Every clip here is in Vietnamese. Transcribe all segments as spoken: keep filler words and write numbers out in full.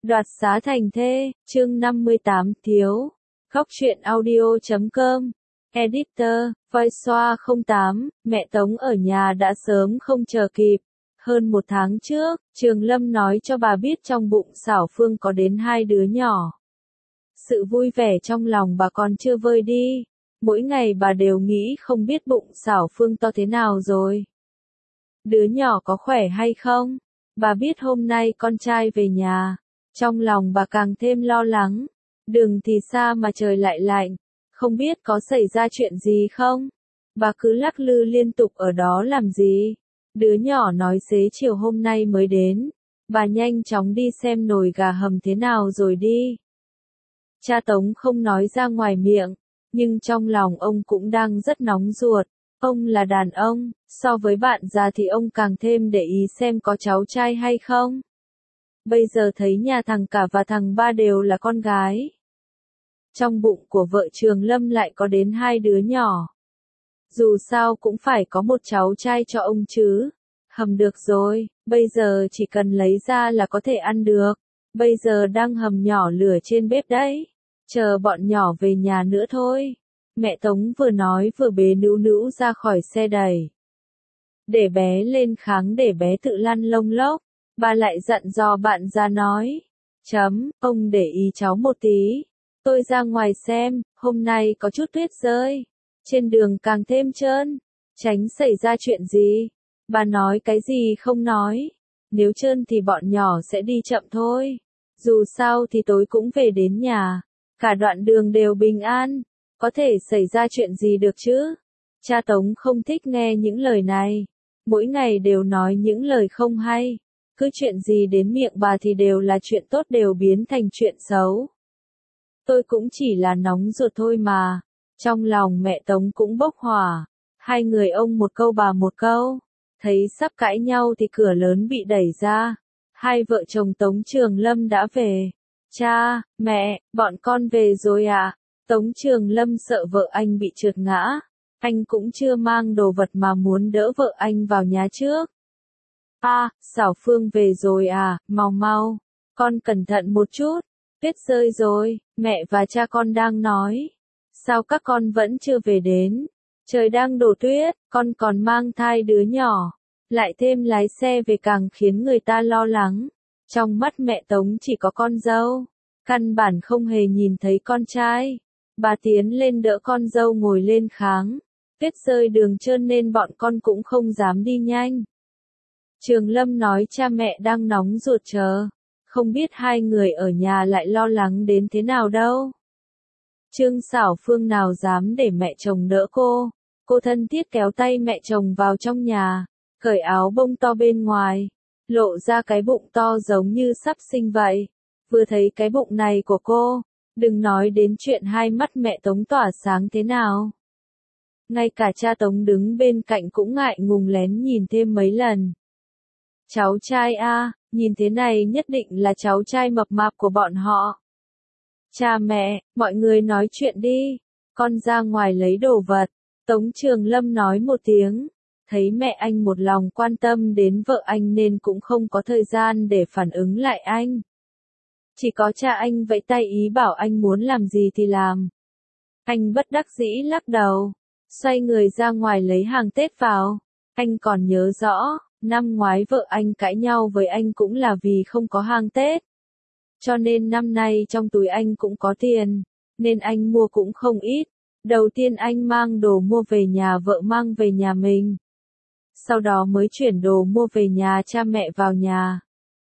Đoạt xá thành thê, chương năm mươi tám, thiếu. Góc truyện audio chấm com. Editor, Voiceoa không tám, mẹ Tống ở nhà đã sớm không chờ kịp. Hơn một tháng trước, Trường Lâm nói cho bà biết trong bụng Xảo Phương có đến hai đứa nhỏ. Sự vui vẻ trong lòng bà còn chưa vơi đi. Mỗi ngày bà đều nghĩ không biết bụng Xảo Phương to thế nào rồi. Đứa nhỏ có khỏe hay không? Bà biết hôm nay con trai về nhà. Trong lòng bà càng thêm lo lắng. Đường thì xa mà trời lại lạnh. Không biết có xảy ra chuyện gì không? Bà cứ lắc lư liên tục ở đó làm gì? Đứa nhỏ nói xế chiều hôm nay mới đến. Bà nhanh chóng đi xem nồi gà hầm thế nào rồi đi. Cha Tống không nói ra ngoài miệng. Nhưng trong lòng ông cũng đang rất nóng ruột. Ông là đàn ông, so với bạn già thì ông càng thêm để ý xem có cháu trai hay không. Bây giờ thấy nhà thằng cả và thằng ba đều là con gái. Trong bụng của vợ Trường Lâm lại có đến hai đứa nhỏ. Dù sao cũng phải có một cháu trai cho ông chứ. Hầm được rồi, bây giờ chỉ cần lấy ra là có thể ăn được. Bây giờ đang hầm nhỏ lửa trên bếp đấy. Chờ bọn nhỏ về nhà nữa thôi. Mẹ Tống vừa nói vừa bế Nữu Nữu ra khỏi xe đẩy. Để bé lên kháng để bé tự lăn lông lốc. Bà lại dặn dò bạn ra nói. Chấm, ông để ý cháu một tí. Tôi ra ngoài xem, hôm nay có chút tuyết rơi. Trên đường càng thêm trơn. Tránh xảy ra chuyện gì. Bà nói cái gì không nói. Nếu trơn thì bọn nhỏ sẽ đi chậm thôi. Dù sao thì tối cũng về đến nhà. Cả đoạn đường đều bình an. Có thể xảy ra chuyện gì được chứ? Cha Tống không thích nghe những lời này. Mỗi ngày đều nói những lời không hay. Cứ chuyện gì đến miệng bà thì đều là chuyện tốt đều biến thành chuyện xấu. Tôi cũng chỉ là nóng ruột thôi mà. Trong lòng mẹ Tống cũng bốc hỏa. Hai người ông một câu bà một câu. Thấy sắp cãi nhau thì cửa lớn bị đẩy ra. Hai vợ chồng Tống Trường Lâm đã về. Cha, mẹ, bọn con về rồi à? Tống Trường Lâm sợ vợ anh bị trượt ngã. Anh cũng chưa mang đồ vật mà muốn đỡ vợ anh vào nhà trước. À, Xảo Phương về rồi à, mau mau. Con cẩn thận một chút. Tuyết rơi rồi, mẹ và cha con đang nói. Sao các con vẫn chưa về đến? Trời đang đổ tuyết, con còn mang thai đứa nhỏ. Lại thêm lái xe về càng khiến người ta lo lắng. Trong mắt mẹ Tống chỉ có con dâu. Căn bản không hề nhìn thấy con trai. Bà tiến lên đỡ con dâu ngồi lên kháng. Tuyết rơi đường trơn nên bọn con cũng không dám đi nhanh. Trường Lâm nói cha mẹ đang nóng ruột chờ. Không biết hai người ở nhà lại lo lắng đến thế nào đâu. Trương Xảo Phương nào dám để mẹ chồng đỡ cô. Cô thân thiết kéo tay mẹ chồng vào trong nhà. Cởi áo bông to bên ngoài. Lộ ra cái bụng to giống như sắp sinh vậy. Vừa thấy cái bụng này của cô. Đừng nói đến chuyện hai mắt mẹ Tống tỏa sáng thế nào. Ngay cả cha Tống đứng bên cạnh cũng ngại ngùng lén nhìn thêm mấy lần. Cháu trai a, nhìn thế này nhất định là cháu trai mập mạp của bọn họ. Cha mẹ, mọi người nói chuyện đi. Con ra ngoài lấy đồ vật. Tống Trường Lâm nói một tiếng. Thấy mẹ anh một lòng quan tâm đến vợ anh nên cũng không có thời gian để phản ứng lại anh. Chỉ có cha anh vẫy tay ý bảo anh muốn làm gì thì làm. Anh bất đắc dĩ lắc đầu. Xoay người ra ngoài lấy hàng Tết vào. Anh còn nhớ rõ, năm ngoái vợ anh cãi nhau với anh cũng là vì không có hàng Tết. Cho nên năm nay trong túi anh cũng có tiền. Nên anh mua cũng không ít. Đầu tiên anh mang đồ mua về nhà vợ mang về nhà mình. Sau đó mới chuyển đồ mua về nhà cha mẹ vào nhà.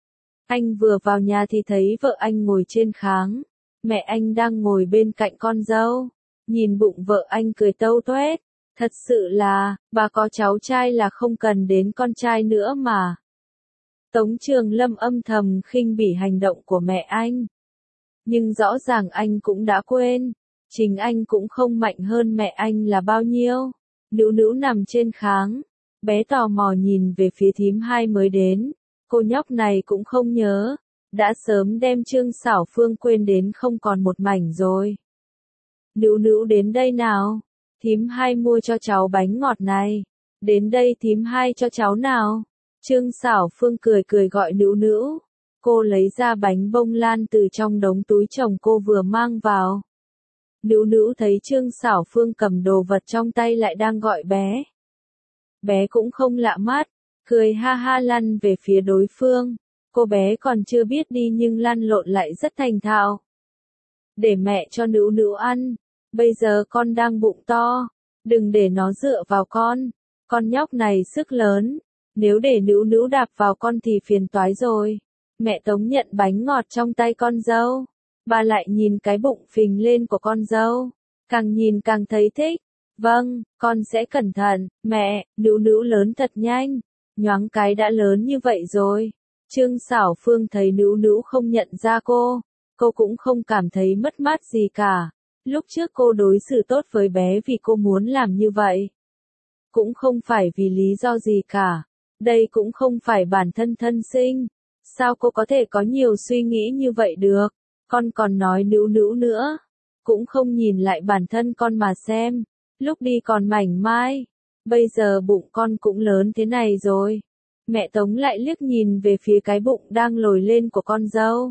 Anh vừa vào nhà thì thấy vợ anh ngồi trên kháng. Mẹ anh đang ngồi bên cạnh con dâu. Nhìn bụng vợ anh cười tâu tuét. Thật sự là, bà có cháu trai là không cần đến con trai nữa mà. Tống Trường Lâm âm thầm khinh bỉ hành động của mẹ anh. Nhưng rõ ràng anh cũng đã quên. Chính anh cũng không mạnh hơn mẹ anh là bao nhiêu. Nữu Nữu nằm trên kháng. Bé tò mò nhìn về phía thím hai mới đến. Cô nhóc này cũng không nhớ. Đã sớm đem Trương Xảo Phương quên đến không còn một mảnh rồi. Nữu Nữu đến đây nào. Thím hai mua cho cháu bánh ngọt này. Đến đây thím hai cho cháu nào. Trương Xảo Phương cười cười gọi Nữu Nữu. cô lấy ra bánh bông lan từ trong đống túi chồng cô vừa mang vào. Nữu Nữu thấy Trương Xảo Phương cầm đồ vật trong tay lại đang gọi bé. Bé cũng không lạ mắt, cười ha ha lăn về phía đối phương. Cô bé còn chưa biết đi nhưng lăn lộn lại rất thành thạo. Để mẹ cho Nữu Nữu ăn, bây giờ con đang bụng to, đừng để nó dựa vào con, con nhóc này sức lớn, nếu để Nữu Nữu đạp vào con thì phiền toái rồi. Mẹ Tống nhận bánh ngọt trong tay con dâu, bà lại nhìn cái bụng phình lên của con dâu, càng nhìn càng thấy thích. Vâng, con sẽ cẩn thận, mẹ. Nữu Nữu lớn thật nhanh, nhoáng cái đã lớn như vậy rồi. Trương Xảo Phương thấy Nữu Nữu không nhận ra cô, cô cũng không cảm thấy mất mát gì cả. Lúc trước cô đối xử tốt với bé vì cô muốn làm như vậy. Cũng không phải vì lý do gì cả. Đây cũng không phải bản thân thân sinh. Sao cô có thể có nhiều suy nghĩ như vậy được? Con còn nói Nữu Nữu nữa. Cũng không nhìn lại bản thân con mà xem. Lúc đi còn mảnh mai. Bây giờ bụng con cũng lớn thế này rồi. Mẹ Tống lại liếc nhìn về phía cái bụng đang lồi lên của con dâu.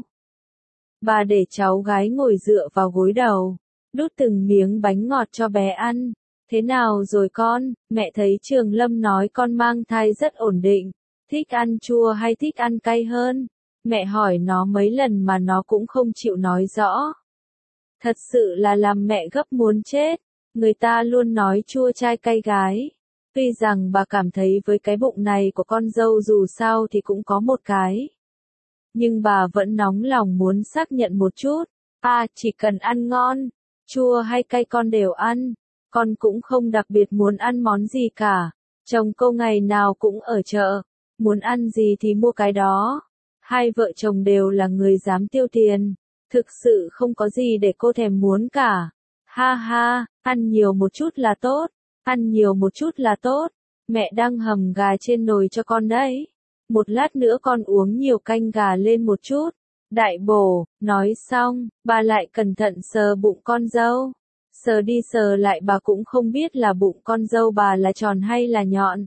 Bà để cháu gái ngồi dựa vào gối đầu, đút từng miếng bánh ngọt cho bé ăn. Thế nào rồi con? Mẹ thấy Trường Lâm nói con mang thai rất ổn định. Thích ăn chua hay thích ăn cay hơn? Mẹ hỏi nó mấy lần mà nó cũng không chịu nói rõ. Thật sự là làm mẹ gấp muốn chết. Người ta luôn nói chua trai cay gái. Tuy rằng bà cảm thấy với cái bụng này của con dâu dù sao thì cũng có một cái. Nhưng bà vẫn nóng lòng muốn xác nhận một chút. À, chỉ cần ăn ngon, chua hay cay con đều ăn. Con cũng không đặc biệt muốn ăn món gì cả. Chồng cô ngày nào cũng ở chợ. Muốn ăn gì thì mua cái đó. Hai vợ chồng đều là người dám tiêu tiền. Thực sự không có gì để cô thèm muốn cả. Ha ha, ăn nhiều một chút là tốt. Ăn nhiều một chút là tốt. Mẹ đang hầm gà trên nồi cho con đấy. Một lát nữa con uống nhiều canh gà lên một chút. Đại bổ, nói xong, bà lại cẩn thận sờ bụng con dâu. Sờ đi sờ lại bà cũng không biết là bụng con dâu bà là tròn hay là nhọn.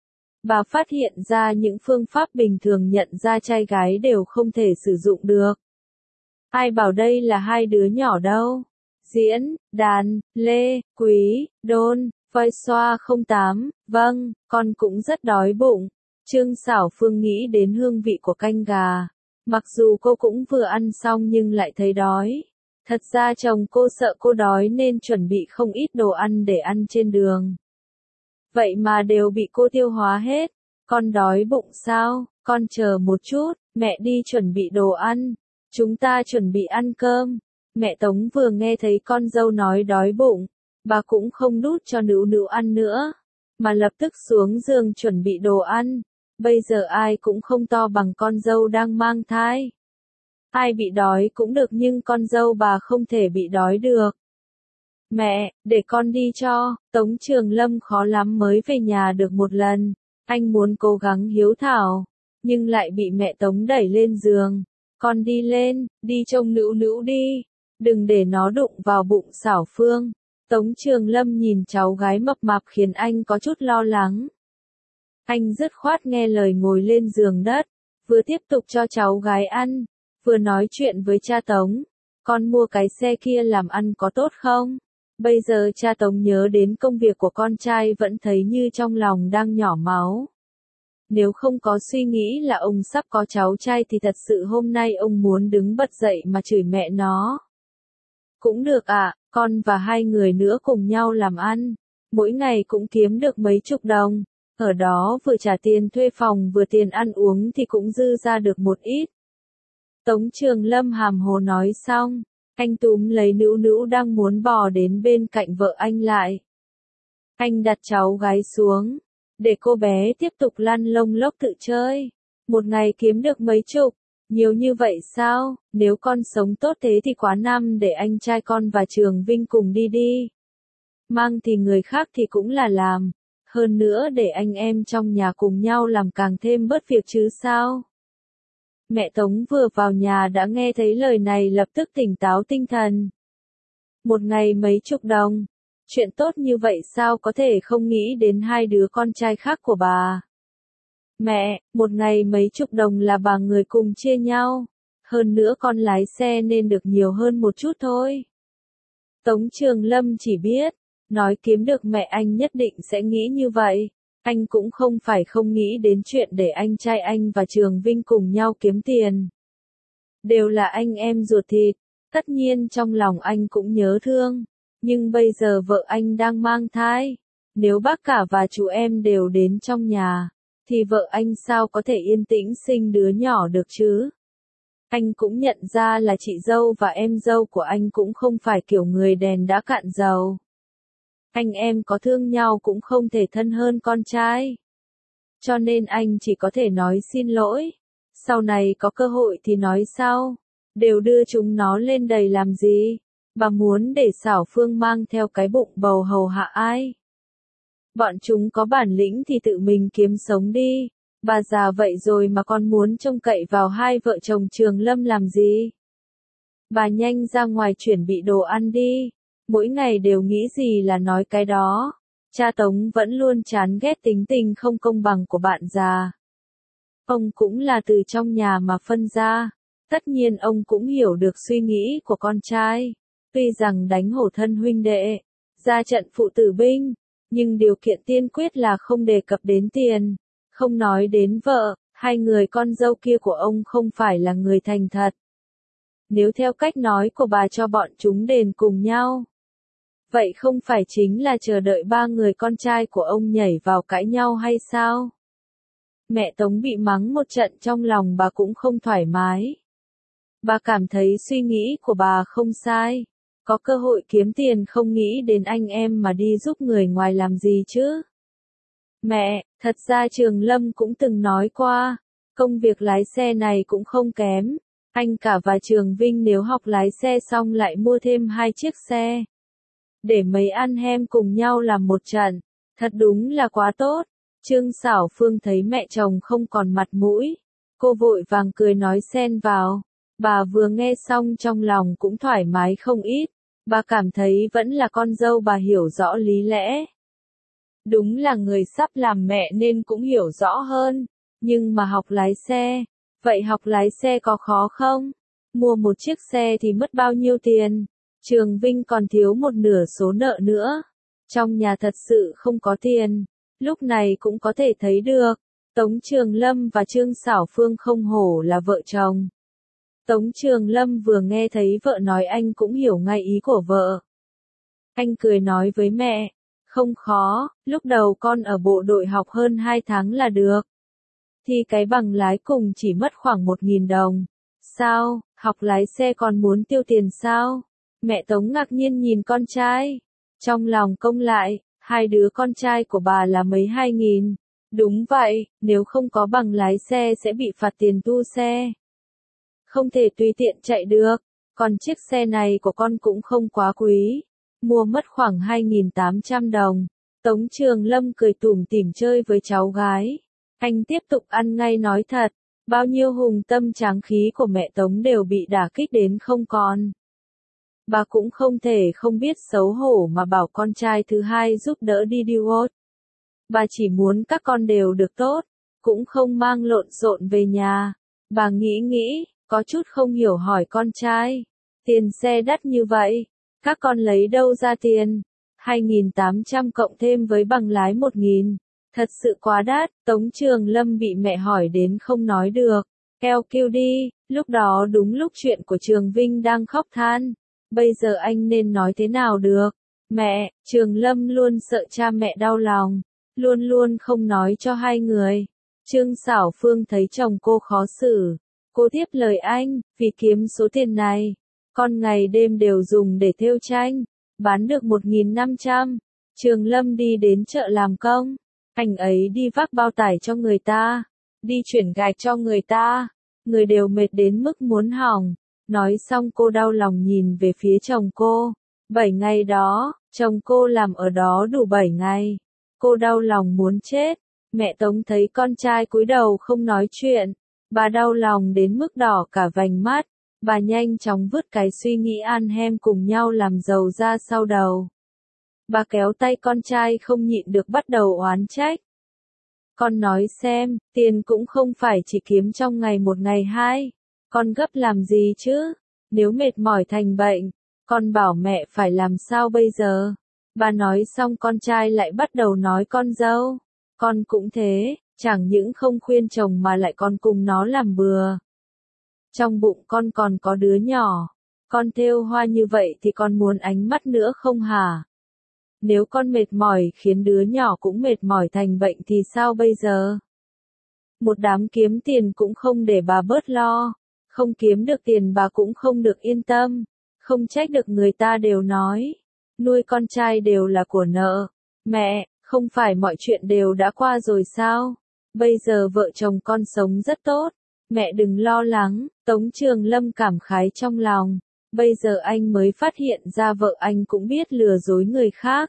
Bà phát hiện ra những phương pháp bình thường nhận ra trai gái đều không thể sử dụng được. Ai bảo đây là hai đứa nhỏ đâu. Diễn, đàn, lê, quý, đôn, voi xoa không tám, vâng, con cũng rất đói bụng. Trương Xảo Phương nghĩ đến hương vị của canh gà. Mặc dù cô cũng vừa ăn xong nhưng lại thấy đói. Thật ra chồng cô sợ cô đói nên chuẩn bị không ít đồ ăn để ăn trên đường. Vậy mà đều bị cô tiêu hóa hết. Con đói bụng sao? Con chờ một chút, mẹ đi chuẩn bị đồ ăn. Chúng ta chuẩn bị ăn cơm. Mẹ Tống vừa nghe thấy con dâu nói đói bụng, bà cũng không đút cho Nữu Nữu ăn nữa, mà lập tức xuống giường chuẩn bị đồ ăn. Bây giờ ai cũng không to bằng con dâu đang mang thai. Ai bị đói cũng được nhưng con dâu bà không thể bị đói được. Mẹ, để con đi cho. Tống Trường Lâm khó lắm mới về nhà được một lần. Anh muốn cố gắng hiếu thảo, nhưng lại bị mẹ Tống đẩy lên giường. Con đi lên, đi trông Nữu Nữu đi. Đừng để nó đụng vào bụng Xảo Phương. Tống Trường Lâm nhìn cháu gái mập mạp khiến anh có chút lo lắng. Anh dứt khoát nghe lời ngồi lên giường đất, vừa tiếp tục cho cháu gái ăn, vừa nói chuyện với cha Tống. Con mua cái xe kia làm ăn có tốt không? Bây giờ cha Tống nhớ đến công việc của con trai vẫn thấy như trong lòng đang nhỏ máu. Nếu không có suy nghĩ là ông sắp có cháu trai thì thật sự hôm nay ông muốn đứng bật dậy mà chửi mẹ nó. Cũng được ạ, à, con và hai người nữa cùng nhau làm ăn. Mỗi ngày cũng kiếm được mấy chục đồng. Ở đó vừa trả tiền thuê phòng vừa tiền ăn uống thì cũng dư ra được một ít. Tống Trường Lâm hàm hồ nói xong, anh túm lấy Nữu Nữu đang muốn bò đến bên cạnh vợ anh lại. Anh đặt cháu gái xuống, để cô bé tiếp tục lăn lông lốc tự chơi. Một ngày kiếm được mấy chục, nhiều như vậy sao? Nếu con sống tốt thế thì quá năm để anh trai con và Trường Vinh cùng đi đi. Mang thì người khác thì cũng là làm. Hơn nữa để anh em trong nhà cùng nhau làm càng thêm bớt việc chứ sao? Mẹ Tống vừa vào nhà đã nghe thấy lời này lập tức tỉnh táo tinh thần. Một ngày mấy chục đồng. Chuyện tốt như vậy sao có thể không nghĩ đến hai đứa con trai khác của bà? Mẹ, một ngày mấy chục đồng là bà người cùng chia nhau. Hơn nữa con lái xe nên được nhiều hơn một chút thôi. Tống Trường Lâm chỉ biết, nói kiếm được mẹ anh nhất định sẽ nghĩ như vậy. Anh cũng không phải không nghĩ đến chuyện để anh trai anh và Trường Vinh cùng nhau kiếm tiền. Đều là anh em ruột thịt, tất nhiên trong lòng anh cũng nhớ thương. Nhưng bây giờ vợ anh đang mang thai. Nếu bác cả và chú em đều đến trong nhà, thì vợ anh sao có thể yên tĩnh sinh đứa nhỏ được chứ? Anh cũng nhận ra là chị dâu và em dâu của anh cũng không phải kiểu người đèn đã cạn dầu. Anh em có thương nhau cũng không thể thân hơn con trai. Cho nên anh chỉ có thể nói xin lỗi. Sau này có cơ hội thì nói sau. Đều đưa chúng nó lên đầy làm gì? Bà muốn để Xảo Phương mang theo cái bụng bầu hầu hạ ai? Bọn chúng có bản lĩnh thì tự mình kiếm sống đi. Bà già vậy rồi mà còn muốn trông cậy vào hai vợ chồng Trường Lâm làm gì? Bà nhanh ra ngoài chuẩn bị đồ ăn đi. Mỗi ngày đều nghĩ gì là nói cái đó. Cha Tống vẫn luôn chán ghét tính tình không công bằng của bạn già. Ông cũng là từ trong nhà mà phân ra. Tất nhiên ông cũng hiểu được suy nghĩ của con trai. Tuy rằng đánh hổ thân huynh đệ, ra trận phụ tử binh, nhưng điều kiện tiên quyết là không đề cập đến tiền. Không nói đến vợ, hai người con dâu kia của ông không phải là người thành thật. Nếu theo cách nói của bà cho bọn chúng đền cùng nhau, vậy không phải chính là chờ đợi ba người con trai của ông nhảy vào cãi nhau hay sao? Mẹ Tống bị mắng một trận trong lòng bà cũng không thoải mái. Bà cảm thấy suy nghĩ của bà không sai. Có cơ hội kiếm tiền không nghĩ đến anh em mà đi giúp người ngoài làm gì chứ? Mẹ, thật ra Trường Lâm cũng từng nói qua, công việc lái xe này cũng không kém. Anh cả và Trường Vinh nếu học lái xe xong lại mua thêm hai chiếc xe. Để mấy ăn hem cùng nhau làm một trận, thật đúng là quá tốt. Trương Xảo Phương thấy mẹ chồng không còn mặt mũi. Cô vội vàng cười nói xen vào. Bà vừa nghe xong trong lòng cũng thoải mái không ít. Bà cảm thấy vẫn là con dâu bà hiểu rõ lý lẽ. Đúng là người sắp làm mẹ nên cũng hiểu rõ hơn. Nhưng mà học lái xe, vậy học lái xe có khó không? Mua một chiếc xe thì mất bao nhiêu tiền? Trường Vinh còn thiếu một nửa số nợ nữa. Trong nhà thật sự không có tiền. Lúc này cũng có thể thấy được. Tống Trường Lâm và Trương Xảo Phương không hổ là vợ chồng. Tống Trường Lâm vừa nghe thấy vợ nói anh cũng hiểu ngay ý của vợ. Anh cười nói với mẹ, không khó, lúc đầu con ở bộ đội học hơn hai tháng là được. Thì cái bằng lái cùng chỉ mất khoảng một nghìn đồng. Sao, học lái xe còn muốn tiêu tiền sao? Mẹ Tống ngạc nhiên nhìn con trai. Trong lòng công lại, hai đứa con trai của bà là mấy hai nghìn. Đúng vậy, nếu không có bằng lái xe sẽ bị phạt tiền tu xe. Không thể tùy tiện chạy được, còn chiếc xe này của con cũng không quá quý. Mua mất khoảng hai nghìn tám trăm đồng. Tống Trường Lâm cười tủm tỉm chơi với cháu gái. Anh tiếp tục ăn ngay nói thật, bao nhiêu hùng tâm tráng khí của mẹ Tống đều bị đả kích đến không còn. Bà cũng không thể không biết xấu hổ mà bảo con trai thứ hai giúp đỡ đi đi work. Bà chỉ muốn các con đều được tốt, cũng không mang lộn xộn về nhà. Bà nghĩ nghĩ, có chút không hiểu hỏi con trai. Tiền xe đắt như vậy, các con lấy đâu ra tiền? hai nghìn tám trăm cộng thêm với bằng lái một nghìn. Thật sự quá đắt, Tống Trường Lâm bị mẹ hỏi đến không nói được. Eo kêu đi, lúc đó đúng lúc chuyện của Trường Vinh đang khóc than. Bây giờ anh nên nói thế nào được? Mẹ, Trường Lâm luôn sợ cha mẹ đau lòng. Luôn luôn không nói cho hai người. Trương Xảo Phương thấy chồng cô khó xử. Cô tiếp lời anh, vì kiếm số tiền này, con ngày đêm đều dùng để thêu tranh, bán được một nghìn năm trăm. Trường Lâm đi đến chợ làm công, anh ấy đi vác bao tải cho người ta, đi chuyển gạch cho người ta, người đều mệt đến mức muốn hỏng. Nói xong cô đau lòng nhìn về phía chồng cô. Bảy ngày đó, chồng cô làm ở đó đủ bảy ngày. Cô đau lòng muốn chết. Mẹ Tống thấy con trai cúi đầu không nói chuyện. Bà đau lòng đến mức đỏ cả vành mắt. Bà nhanh chóng vứt cái suy nghĩ ăn hem cùng nhau làm giàu ra sau đầu. Bà kéo tay con trai không nhịn được bắt đầu oán trách. Con nói xem, tiền cũng không phải chỉ kiếm trong ngày một ngày hai. Con gấp làm gì chứ? Nếu mệt mỏi thành bệnh, con bảo mẹ phải làm sao bây giờ? Bà nói xong con trai lại bắt đầu nói con dâu. Con cũng thế, chẳng những không khuyên chồng mà lại còn cùng nó làm bừa. Trong bụng con còn có đứa nhỏ. Con thêu hoa như vậy thì con muốn ánh mắt nữa không hả? Nếu con mệt mỏi khiến đứa nhỏ cũng mệt mỏi thành bệnh thì sao bây giờ? Một đám kiếm tiền cũng không để bà bớt lo. Không kiếm được tiền bà cũng không được yên tâm. Không trách được người ta đều nói. Nuôi con trai đều là của nợ. Mẹ, không phải mọi chuyện đều đã qua rồi sao? Bây giờ vợ chồng con sống rất tốt. Mẹ đừng lo lắng, Tống Trường Lâm cảm khái trong lòng. Bây giờ anh mới phát hiện ra vợ anh cũng biết lừa dối người khác.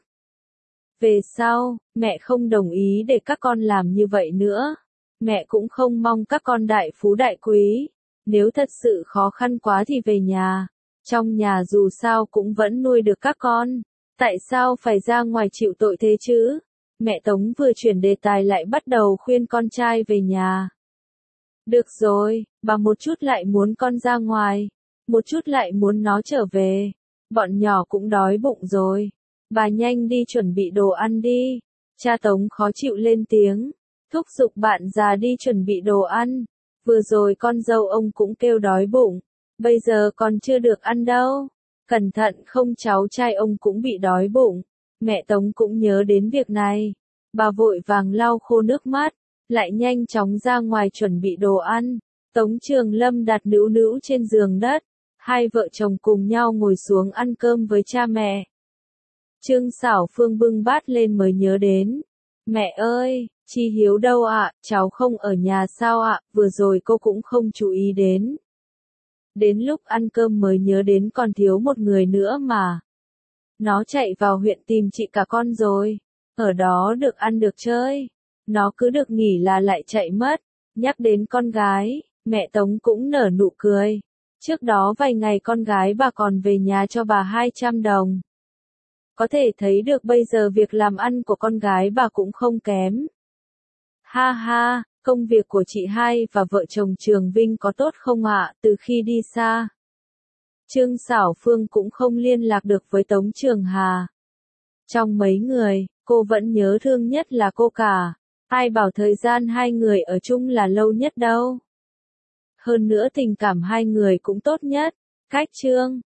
Về sau, mẹ không đồng ý để các con làm như vậy nữa. Mẹ cũng không mong các con đại phú đại quý. Nếu thật sự khó khăn quá thì về nhà. Trong nhà dù sao cũng vẫn nuôi được các con. Tại sao phải ra ngoài chịu tội thế chứ? Mẹ Tống vừa chuyển đề tài lại bắt đầu khuyên con trai về nhà. Được rồi, bà một chút lại muốn con ra ngoài. Một chút lại muốn nó trở về. Bọn nhỏ cũng đói bụng rồi. Bà nhanh đi chuẩn bị đồ ăn đi. Cha Tống khó chịu lên tiếng. Thúc giục bạn già đi chuẩn bị đồ ăn. Vừa rồi con dâu ông cũng kêu đói bụng. Bây giờ còn chưa được ăn đâu. Cẩn thận không cháu trai ông cũng bị đói bụng. Mẹ Tống cũng nhớ đến việc này. Bà vội vàng lau khô nước mắt. Lại nhanh chóng ra ngoài chuẩn bị đồ ăn. Tống Trường Lâm đặt nữu nữu trên giường đất. Hai vợ chồng cùng nhau ngồi xuống ăn cơm với cha mẹ. Trương Xảo Phương bưng bát lên mới nhớ đến. Mẹ ơi, Chi Hiếu đâu ạ, cháu không ở nhà sao ạ, vừa rồi cô cũng không chú ý đến. Đến lúc ăn cơm mới nhớ đến còn thiếu một người nữa mà. Nó chạy vào huyện tìm chị cả con rồi. Ở đó được ăn được chơi. Nó cứ được nghỉ là lại chạy mất. Nhắc đến con gái, mẹ Tống cũng nở nụ cười. Trước đó vài ngày con gái bà còn về nhà cho bà hai trăm đồng. Có thể thấy được bây giờ việc làm ăn của con gái bà cũng không kém. Ha ha, công việc của chị hai và vợ chồng Trường Vinh có tốt không ạ, từ khi đi xa? Trương Xảo Phương cũng không liên lạc được với Tống Trường Hà. Trong mấy người, cô vẫn nhớ thương nhất là cô cả. Ai bảo thời gian hai người ở chung là lâu nhất đâu. Hơn nữa tình cảm hai người cũng tốt nhất. Cách chương